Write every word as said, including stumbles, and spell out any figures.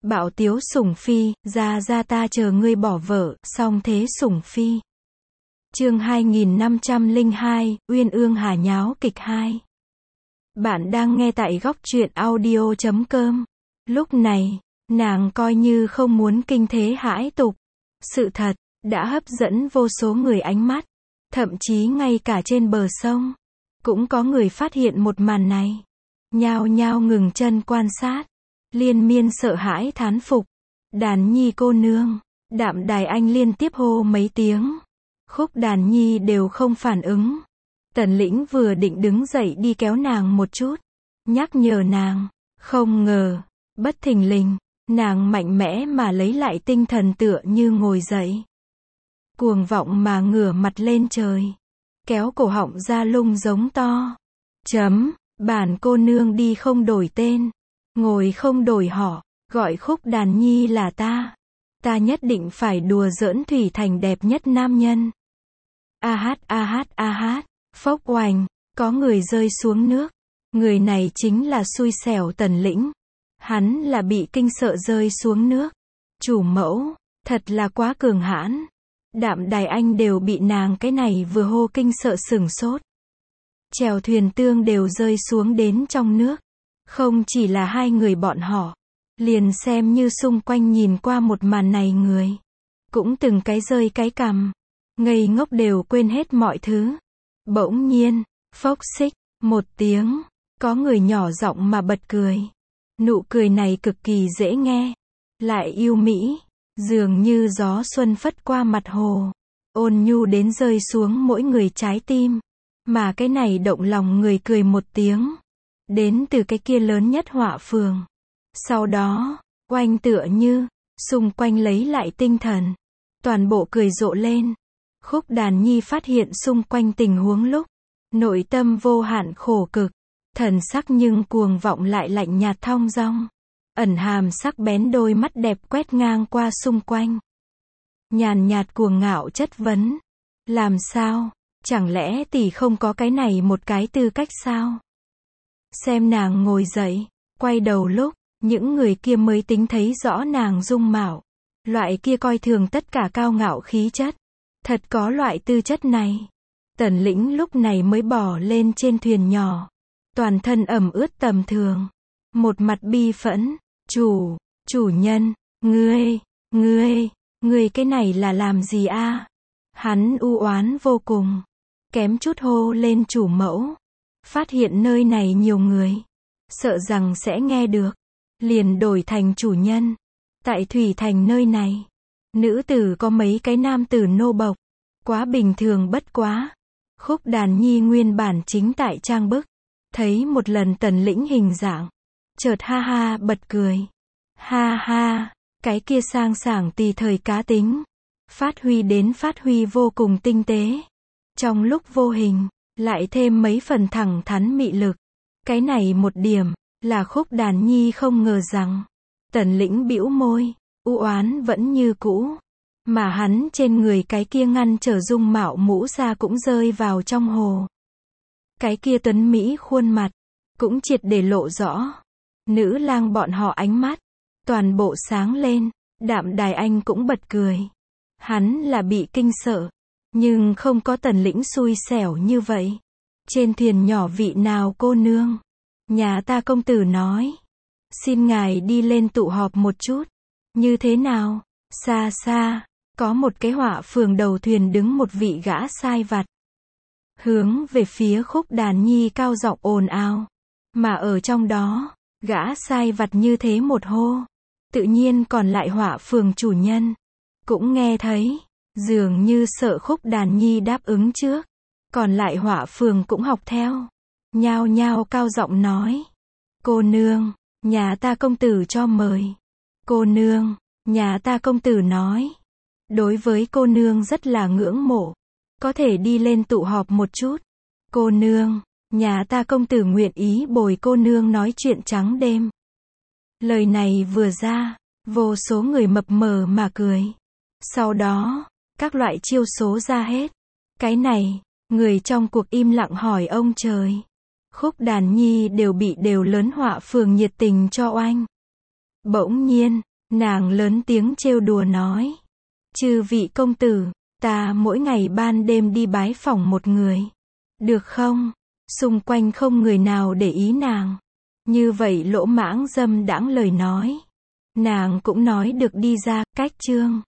Bạo tiếu sủng phi, ra ra ta chờ ngươi bỏ vợ, song thế sủng phi. Chương hai nghìn năm trăm lẻ hai, Uyên Ương Hà nháo kịch hai. Bạn đang nghe tại góc truyện audio chấm com. Lúc này, nàng coi như không muốn kinh thế hãi tục. Sự thật, đã hấp dẫn vô số người ánh mắt. Thậm chí ngay cả trên bờ sông, cũng có người phát hiện một màn này. Nhao nhao ngừng chân quan sát. Liên miên sợ hãi thán phục. Đàn nhi cô nương. Đạm Đài Anh liên tiếp hô mấy tiếng. Khúc Đàn Nhi đều không phản ứng. Tần Lĩnh vừa định đứng dậy đi kéo nàng một chút, nhắc nhở nàng, không ngờ, bất thình lình, nàng mạnh mẽ mà lấy lại tinh thần tựa như ngồi dậy. Cuồng vọng mà ngửa mặt lên trời, kéo cổ họng ra lung giống to. Chấm, bản cô nương đi không đổi tên, ngồi không đổi họ, gọi Khúc Đàn Nhi là ta. Ta nhất định phải đùa giỡn Thủy Thành đẹp nhất nam nhân. A hát a hát a hát, phốc oành, có người rơi xuống nước. Người này chính là xui xẻo Tần Lĩnh. Hắn là bị kinh sợ rơi xuống nước. Chủ mẫu, thật là quá cường hãn. Đạm Đài Anh đều bị nàng cái này vừa hô kinh sợ sửng sốt. Chèo thuyền tương đều rơi xuống đến trong nước. Không chỉ là hai người bọn họ, liền xem như xung quanh nhìn qua một màn này người, cũng từng cái rơi cái cằm, ngây ngốc đều quên hết mọi thứ. Bỗng nhiên, phốc xích, một tiếng, có người nhỏ giọng mà bật cười. Nụ cười này cực kỳ dễ nghe, lại yêu mỹ, dường như gió xuân phất qua mặt hồ, ôn nhu đến rơi xuống mỗi người trái tim. Mà cái này động lòng người cười một tiếng, đến từ cái kia lớn nhất họa phường. Sau đó, oanh tựa như, xung quanh lấy lại tinh thần, toàn bộ cười rộ lên. Khúc Đàn Nhi phát hiện xung quanh tình huống lúc, nội tâm vô hạn khổ cực, thần sắc nhưng cuồng vọng lại lạnh nhạt thong dong, ẩn hàm sắc bén đôi mắt đẹp quét ngang qua xung quanh. Nhàn nhạt cuồng ngạo chất vấn, làm sao, chẳng lẽ tỷ không có cái này một cái tư cách sao? Xem nàng ngồi dậy, quay đầu lúc, những người kia mới tính thấy rõ nàng dung mạo. Loại kia coi thường tất cả cao ngạo khí chất. Thật có loại tư chất này. Tần Lĩnh lúc này mới bỏ lên trên thuyền nhỏ. Toàn thân ẩm ướt tầm thường. Một mặt bi phẫn. Chủ, chủ nhân, ngươi, ngươi, ngươi cái này là làm gì a? Hắn u oán vô cùng. Kém chút hô lên chủ mẫu. Phát hiện nơi này nhiều người. Sợ rằng sẽ nghe được. Liền đổi thành chủ nhân. Tại Thủy Thành nơi này, nữ tử có mấy cái nam tử nô bộc, quá bình thường bất quá. Khúc Đàn Nhi nguyên bản chính tại trang bức, thấy một lần Tần Lĩnh hình dạng, chợt ha ha bật cười. Ha ha, cái kia sang sảng tùy thời cá tính, phát huy đến phát huy vô cùng tinh tế. Trong lúc vô hình, lại thêm mấy phần thẳng thắn mị lực. Cái này một điểm, là Khúc Đàn Nhi không ngờ rằng, Tần Lĩnh bĩu môi, u oán vẫn như cũ, mà hắn trên người cái kia ngăn trở dung mạo mũ ra cũng rơi vào trong hồ. Cái kia tuấn mỹ khuôn mặt, cũng triệt để lộ rõ. Nữ lang bọn họ ánh mắt, toàn bộ sáng lên, Đạm Đài Anh cũng bật cười. Hắn là bị kinh sợ, nhưng không có Tần Lĩnh xui xẻo như vậy. Trên thuyền nhỏ vị nào cô nương? Nhà ta công tử nói, xin ngài đi lên tụ họp một chút. Như thế nào? Xa xa, có một cái họa phường đầu thuyền đứng một vị gã sai vặt. Hướng về phía Khúc Đàn Nhi cao giọng ồn ào. Mà ở trong đó, gã sai vặt như thế một hô. Tự nhiên còn lại họa phường chủ nhân. Cũng nghe thấy, dường như sợ Khúc Đàn Nhi đáp ứng trước. Còn lại họa phường cũng học theo. Nhao nhao cao giọng nói. Cô nương, nhà ta công tử cho mời. Cô nương, nhà ta công tử nói. Đối với cô nương rất là ngưỡng mộ. Có thể đi lên tụ họp một chút. Cô nương, nhà ta công tử nguyện ý bồi cô nương nói chuyện trắng đêm. Lời này vừa ra, vô số người mập mờ mà cười. Sau đó, các loại chiêu số ra hết. Cái này, người trong cuộc im lặng hỏi ông trời. Khúc Đàn Nhi đều bị đều lớn họa phường nhiệt tình cho oanh. Bỗng nhiên, Nàng lớn tiếng trêu đùa nói. Chư vị công tử, ta mỗi ngày ban đêm đi bái phỏng một người. Được không? Xung quanh không người nào để ý nàng. Như vậy lỗ mãng dâm đãng lời nói. Nàng cũng nói được đi ra, cách chương.